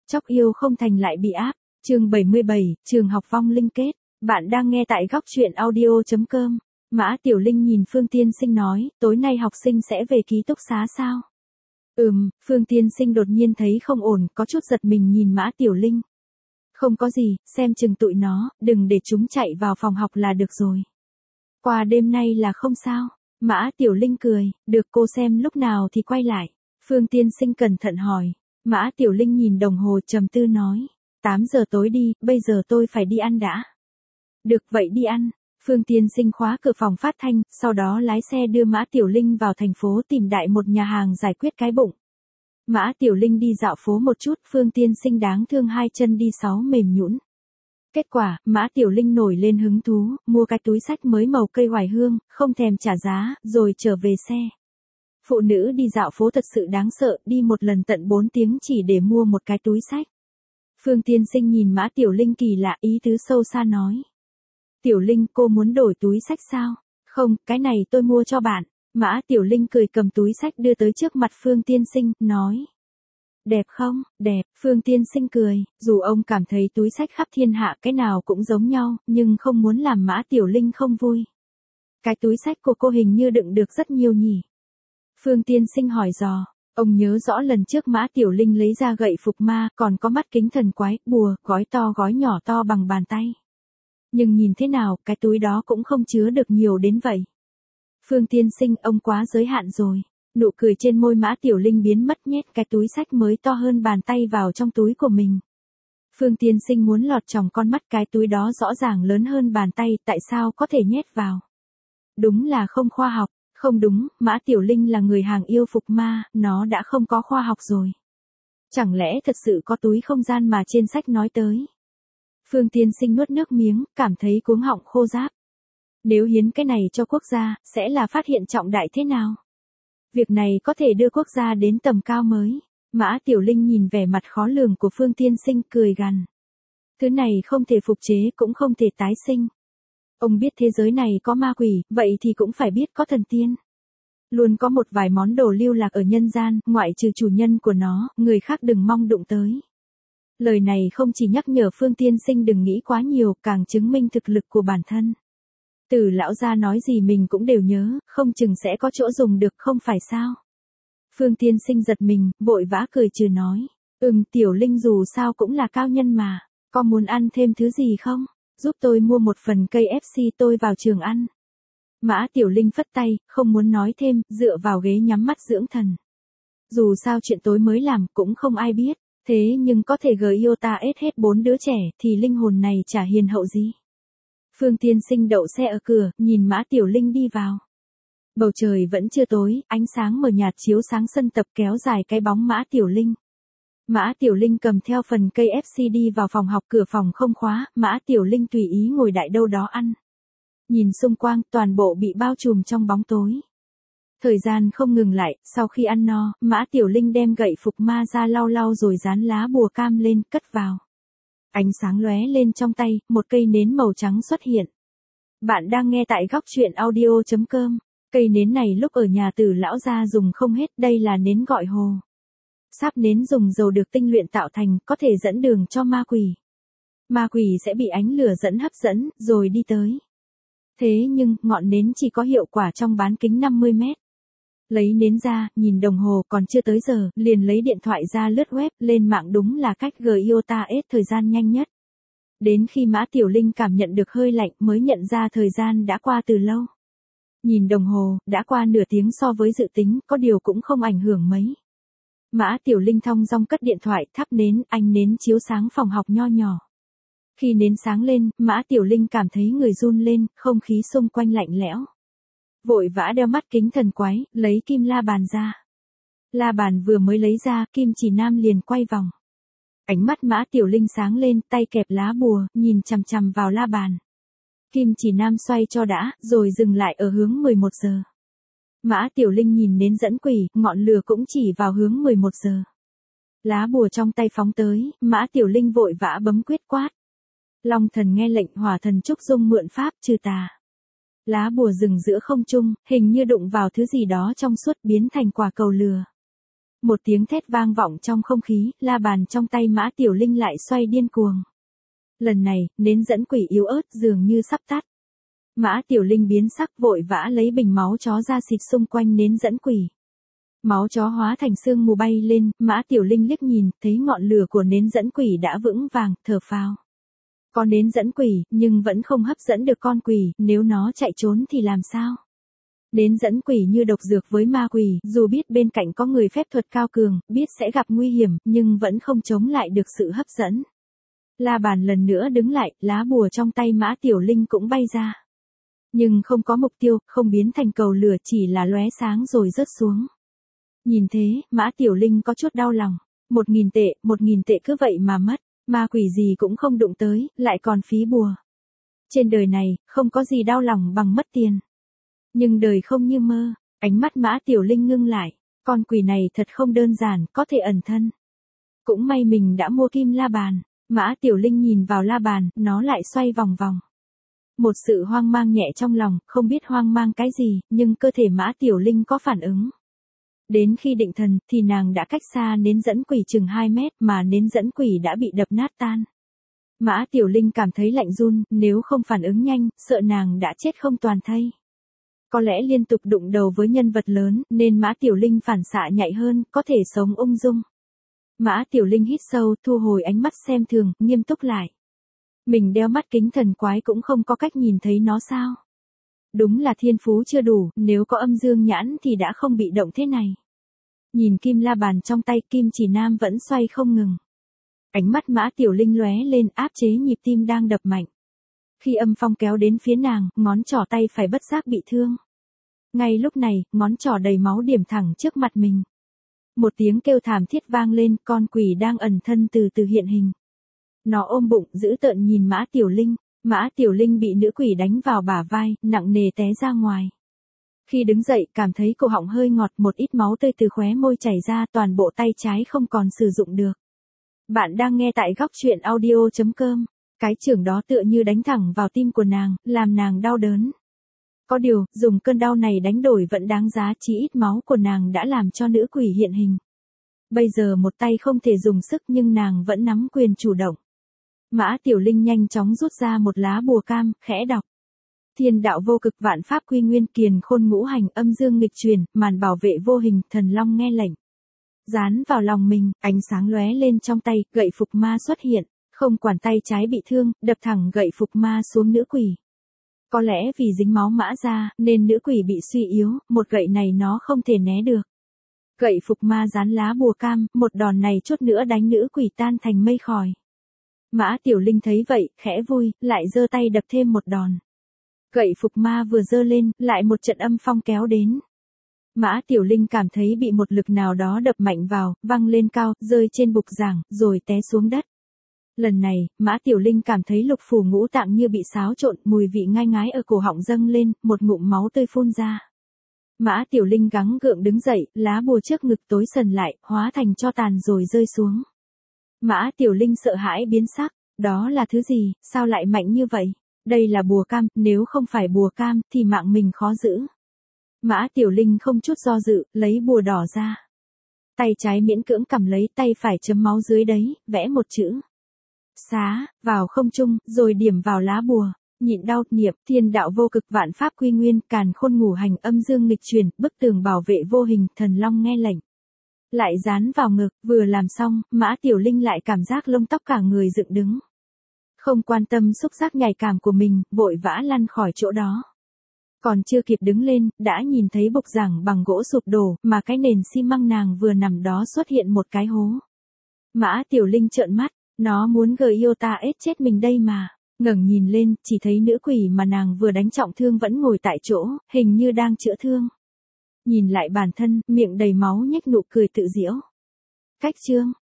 Chóc yêu không thành lại bị áp. Chương 77, trường học vong linh kết. Bạn đang nghe tại góc truyện audio.com. Mã Tiểu Linh nhìn Phương Tiên Sinh nói, tối nay học sinh sẽ về ký túc xá sao? Phương Tiên Sinh đột nhiên thấy không ổn, có chút giật mình nhìn Mã Tiểu Linh. Không có gì, xem chừng tụi nó, đừng để chúng chạy vào phòng học là được rồi. Qua đêm nay là không sao. Mã Tiểu Linh cười, được cô xem lúc nào thì quay lại. Phương Tiên Sinh cẩn thận hỏi. Mã Tiểu Linh nhìn đồng hồ trầm tư nói. 8 giờ tối đi, bây giờ tôi phải đi ăn đã. Được vậy đi ăn. Phương Tiên Sinh khóa cửa phòng phát thanh, sau đó lái xe đưa Mã Tiểu Linh vào thành phố tìm đại một nhà hàng giải quyết cái bụng. Mã Tiểu Linh đi dạo phố một chút, Phương Tiên Sinh đáng thương hai chân đi 6 mềm nhũn. Kết quả, Mã Tiểu Linh nổi lên hứng thú, mua cái túi xách mới màu cây oải hương, không thèm trả giá, rồi trở về xe. Phụ nữ đi dạo phố thật sự đáng sợ, đi một lần tận 4 tiếng chỉ để mua một cái túi xách. Phương Tiên Sinh nhìn Mã Tiểu Linh kỳ lạ, ý tứ sâu xa nói. Tiểu Linh, cô muốn đổi túi xách sao? Không, cái này tôi mua cho bạn. Mã Tiểu Linh cười cầm túi xách đưa tới trước mặt Phương Tiên Sinh, nói. Đẹp không? Đẹp. Phương Tiên Sinh cười, dù ông cảm thấy túi xách khắp thiên hạ cái nào cũng giống nhau, nhưng không muốn làm Mã Tiểu Linh không vui. Cái túi xách của cô hình như đựng được rất nhiều nhỉ? Phương Tiên Sinh hỏi dò. Ông nhớ rõ lần trước Mã Tiểu Linh lấy ra gậy phục ma, còn có mắt kính thần quái, bùa, gói to gói nhỏ to bằng bàn tay. Nhưng nhìn thế nào, cái túi đó cũng không chứa được nhiều đến vậy. Phương Tiên Sinh, ông quá giới hạn rồi. Nụ cười trên môi Mã Tiểu Linh biến mất, nhét cái túi xách mới to hơn bàn tay vào trong túi của mình. Phương Tiên Sinh muốn lọt tròng con mắt, cái túi đó rõ ràng lớn hơn bàn tay, tại sao có thể nhét vào? Đúng là không khoa học. Không đúng, Mã Tiểu Linh là người hàng yêu phục ma, nó đã không có khoa học rồi. Chẳng lẽ thật sự có túi không gian mà trên sách nói tới? Phương Tiên Sinh nuốt nước miếng, cảm thấy cuống họng khô ráp. Nếu hiến cái này cho quốc gia, sẽ là phát hiện trọng đại thế nào? Việc này có thể đưa quốc gia đến tầm cao mới. Mã Tiểu Linh nhìn vẻ mặt khó lường của Phương Tiên Sinh cười gằn. Thứ này không thể phục chế cũng không thể tái sinh. Ông biết thế giới này có ma quỷ, vậy thì cũng phải biết có thần tiên. Luôn có một vài món đồ lưu lạc ở nhân gian, ngoại trừ chủ nhân của nó, người khác đừng mong đụng tới. Lời này không chỉ nhắc nhở Phương Tiên Sinh đừng nghĩ quá nhiều, càng chứng minh thực lực của bản thân. Từ lão gia nói gì mình cũng đều nhớ, không chừng sẽ có chỗ dùng được không phải sao. Phương Tiên Sinh giật mình, vội vã cười trừ nói. Tiểu Linh dù sao cũng là cao nhân mà, có muốn ăn thêm thứ gì không? Giúp tôi mua một phần cây FC tôi vào trường ăn. Mã Tiểu Linh phất tay, không muốn nói thêm, dựa vào ghế nhắm mắt dưỡng thần. Dù sao chuyện tối mới làm cũng không ai biết, thế nhưng có thể Iota hết 4 đứa trẻ thì linh hồn này chả hiền hậu gì. Phương Tiên Sinh đậu xe ở cửa, nhìn Mã Tiểu Linh đi vào. Bầu trời vẫn chưa tối, ánh sáng mờ nhạt chiếu sáng sân tập kéo dài cái bóng Mã Tiểu Linh. Mã Tiểu Linh cầm theo phần cây FC đi vào phòng học, cửa phòng không khóa, Mã Tiểu Linh tùy ý ngồi đại đâu đó ăn. Nhìn xung quanh, toàn bộ bị bao trùm trong bóng tối. Thời gian không ngừng lại, sau khi ăn no, Mã Tiểu Linh đem gậy phục ma ra lau lau rồi dán lá bùa cam lên, cất vào. Ánh sáng lóe lên trong tay, một cây nến màu trắng xuất hiện. Bạn đang nghe tại góc truyện audio.com. Cây nến này lúc ở nhà Từ lão gia dùng không hết, đây là nến gọi hồ. Sáp nến dùng dầu được tinh luyện tạo thành, có thể dẫn đường cho ma quỷ. Ma quỷ sẽ bị ánh lửa dẫn hấp dẫn, rồi đi tới. Thế nhưng, ngọn nến chỉ có hiệu quả trong bán kính 50 mét. Lấy nến ra, nhìn đồng hồ còn chưa tới giờ, liền lấy điện thoại ra lướt web, lên mạng, đúng là cách Iota thời gian nhanh nhất. Đến khi Mã Tiểu Linh cảm nhận được hơi lạnh mới nhận ra thời gian đã qua từ lâu. Nhìn đồng hồ, đã qua nửa tiếng so với dự tính, có điều cũng không ảnh hưởng mấy. Mã Tiểu Linh thong dong cất điện thoại, thắp nến, ánh nến chiếu sáng phòng học nho nhỏ. Khi nến sáng lên, Mã Tiểu Linh cảm thấy người run lên, không khí xung quanh lạnh lẽo. Vội vã đeo mắt kính thần quái, lấy kim la bàn ra. La bàn vừa mới lấy ra, Kim Chỉ Nam liền quay vòng. Ánh mắt Mã Tiểu Linh sáng lên, tay kẹp lá bùa, nhìn chằm chằm vào la bàn. Kim Chỉ Nam xoay cho đã, rồi dừng lại ở hướng 11 giờ. Mã Tiểu Linh nhìn nến dẫn quỷ, ngọn lửa cũng chỉ vào hướng 11 giờ. Lá bùa trong tay phóng tới, Mã Tiểu Linh vội vã bấm quyết quát. Long thần nghe lệnh, hỏa thần trúc dung mượn pháp trừ tà. Lá bùa dừng giữa không trung, hình như đụng vào thứ gì đó trong suốt biến thành quả cầu lửa. Một tiếng thét vang vọng trong không khí, la bàn trong tay Mã Tiểu Linh lại xoay điên cuồng. Lần này, nến dẫn quỷ yếu ớt dường như sắp tắt. Mã Tiểu Linh biến sắc vội vã lấy bình máu chó ra xịt xung quanh nến dẫn quỷ. Máu chó hóa thành sương mù bay lên, Mã Tiểu Linh liếc nhìn, thấy ngọn lửa của nến dẫn quỷ đã vững vàng, thở phào. Có nến dẫn quỷ, nhưng vẫn không hấp dẫn được con quỷ, nếu nó chạy trốn thì làm sao? Nến dẫn quỷ như độc dược với ma quỷ, dù biết bên cạnh có người phép thuật cao cường, biết sẽ gặp nguy hiểm, nhưng vẫn không chống lại được sự hấp dẫn. La bàn lần nữa đứng lại, lá bùa trong tay Mã Tiểu Linh cũng bay ra. Nhưng không có mục tiêu, không biến thành cầu lửa, chỉ là lóe sáng rồi rớt xuống. Nhìn thế, Mã Tiểu Linh có chút đau lòng. 1.000 tệ cứ vậy mà mất, ma quỷ gì cũng không đụng tới, lại còn phí bùa. Trên đời này, không có gì đau lòng bằng mất tiền. Nhưng đời không như mơ, ánh mắt Mã Tiểu Linh ngưng lại, con quỷ này thật không đơn giản, có thể ẩn thân. Cũng may mình đã mua kim la bàn, Mã Tiểu Linh nhìn vào la bàn, nó lại xoay vòng vòng. Một sự hoang mang nhẹ trong lòng, không biết hoang mang cái gì, nhưng cơ thể Mã Tiểu Linh có phản ứng. Đến khi định thần, thì nàng đã cách xa nến dẫn quỷ chừng 2 mét, mà nến dẫn quỷ đã bị đập nát tan. Mã Tiểu Linh cảm thấy lạnh run, nếu không phản ứng nhanh, sợ nàng đã chết không toàn thây. Có lẽ liên tục đụng đầu với nhân vật lớn, nên Mã Tiểu Linh phản xạ nhạy hơn, có thể sống ung dung. Mã Tiểu Linh hít sâu, thu hồi ánh mắt xem thường, nghiêm túc lại. Mình đeo mắt kính thần quái cũng không có cách nhìn thấy nó sao? Đúng là thiên phú chưa đủ, nếu có âm dương nhãn thì đã không bị động thế này. Nhìn kim la bàn trong tay, kim chỉ nam vẫn xoay không ngừng. Ánh mắt Mã Tiểu Linh lóe lên, áp chế nhịp tim đang đập mạnh. Khi âm phong kéo đến phía nàng, ngón trỏ tay phải bất giác bị thương. Ngay lúc này, ngón trỏ đầy máu điểm thẳng trước mặt mình. Một tiếng kêu thảm thiết vang lên, con quỷ đang ẩn thân từ từ hiện hình. Nó ôm bụng, dữ tợn nhìn Mã Tiểu Linh. Mã Tiểu Linh bị nữ quỷ đánh vào bả vai, nặng nề té ra ngoài. Khi đứng dậy, cảm thấy cổ họng hơi ngọt, một ít máu tươi từ khóe môi chảy ra, toàn bộ tay trái không còn sử dụng được. Bạn đang nghe tại góc truyện audio.com. Cái chưởng đó tựa như đánh thẳng vào tim của nàng, làm nàng đau đớn. Có điều, dùng cơn đau này đánh đổi vẫn đáng giá, chỉ ít máu của nàng đã làm cho nữ quỷ hiện hình. Bây giờ một tay không thể dùng sức nhưng nàng vẫn nắm quyền chủ động. Mã Tiểu Linh nhanh chóng rút ra một lá bùa cam, khẽ đọc. Thiên đạo vô cực, vạn pháp quy nguyên, kiền khôn ngũ hành, âm dương nghịch truyền, màn bảo vệ vô hình, thần long nghe lệnh. Dán vào lòng mình, ánh sáng lóe lên trong tay, gậy phục ma xuất hiện, không quản tay trái bị thương, đập thẳng gậy phục ma xuống nữ quỷ. Có lẽ vì dính máu mã ra, nên nữ quỷ bị suy yếu, một gậy này nó không thể né được. Gậy phục ma dán lá bùa cam, một đòn này chút nữa đánh nữ quỷ tan thành mây khói. Mã Tiểu Linh thấy vậy, khẽ vui, lại giơ tay đập thêm một đòn. Gậy phục ma vừa giơ lên, lại một trận âm phong kéo đến. Mã Tiểu Linh cảm thấy bị một lực nào đó đập mạnh vào, văng lên cao, rơi trên bục giảng, rồi té xuống đất. Lần này, Mã Tiểu Linh cảm thấy lục phủ ngũ tạng như bị xáo trộn, mùi vị ngai ngái ở cổ họng dâng lên, một ngụm máu tươi phun ra. Mã Tiểu Linh gắng gượng đứng dậy, lá bùa trước ngực tối sần lại, hóa thành tro tàn rồi rơi xuống. Mã Tiểu Linh sợ hãi biến sắc, đó là thứ gì, sao lại mạnh như vậy? Đây là bùa cam, nếu không phải bùa cam, thì mạng mình khó giữ. Mã Tiểu Linh không chút do dự, lấy bùa đỏ ra. Tay trái miễn cưỡng cầm lấy, tay phải chấm máu dưới đấy, vẽ một chữ. Xá, vào không trung, rồi điểm vào lá bùa. Nhịn đau, niệm, thiên đạo vô cực, vạn pháp quy nguyên, càn khôn ngũ hành, âm dương nghịch truyền, bức tường bảo vệ vô hình, thần long nghe lệnh. Lại dán vào ngực, vừa làm xong, Mã Tiểu Linh lại cảm giác lông tóc cả người dựng đứng. Không quan tâm xúc giác nhạy cảm của mình, vội vã lăn khỏi chỗ đó. Còn chưa kịp đứng lên, đã nhìn thấy bục giảng bằng gỗ sụp đổ, mà cái nền xi măng nàng vừa nằm đó xuất hiện một cái hố. Mã Tiểu Linh trợn mắt, nó muốn Giota chết mình đây mà. Ngẩng nhìn lên, chỉ thấy nữ quỷ mà nàng vừa đánh trọng thương vẫn ngồi tại chỗ, hình như đang chữa thương. Nhìn lại bản thân, miệng đầy máu nhếch nụ cười tự giễu. Cách chương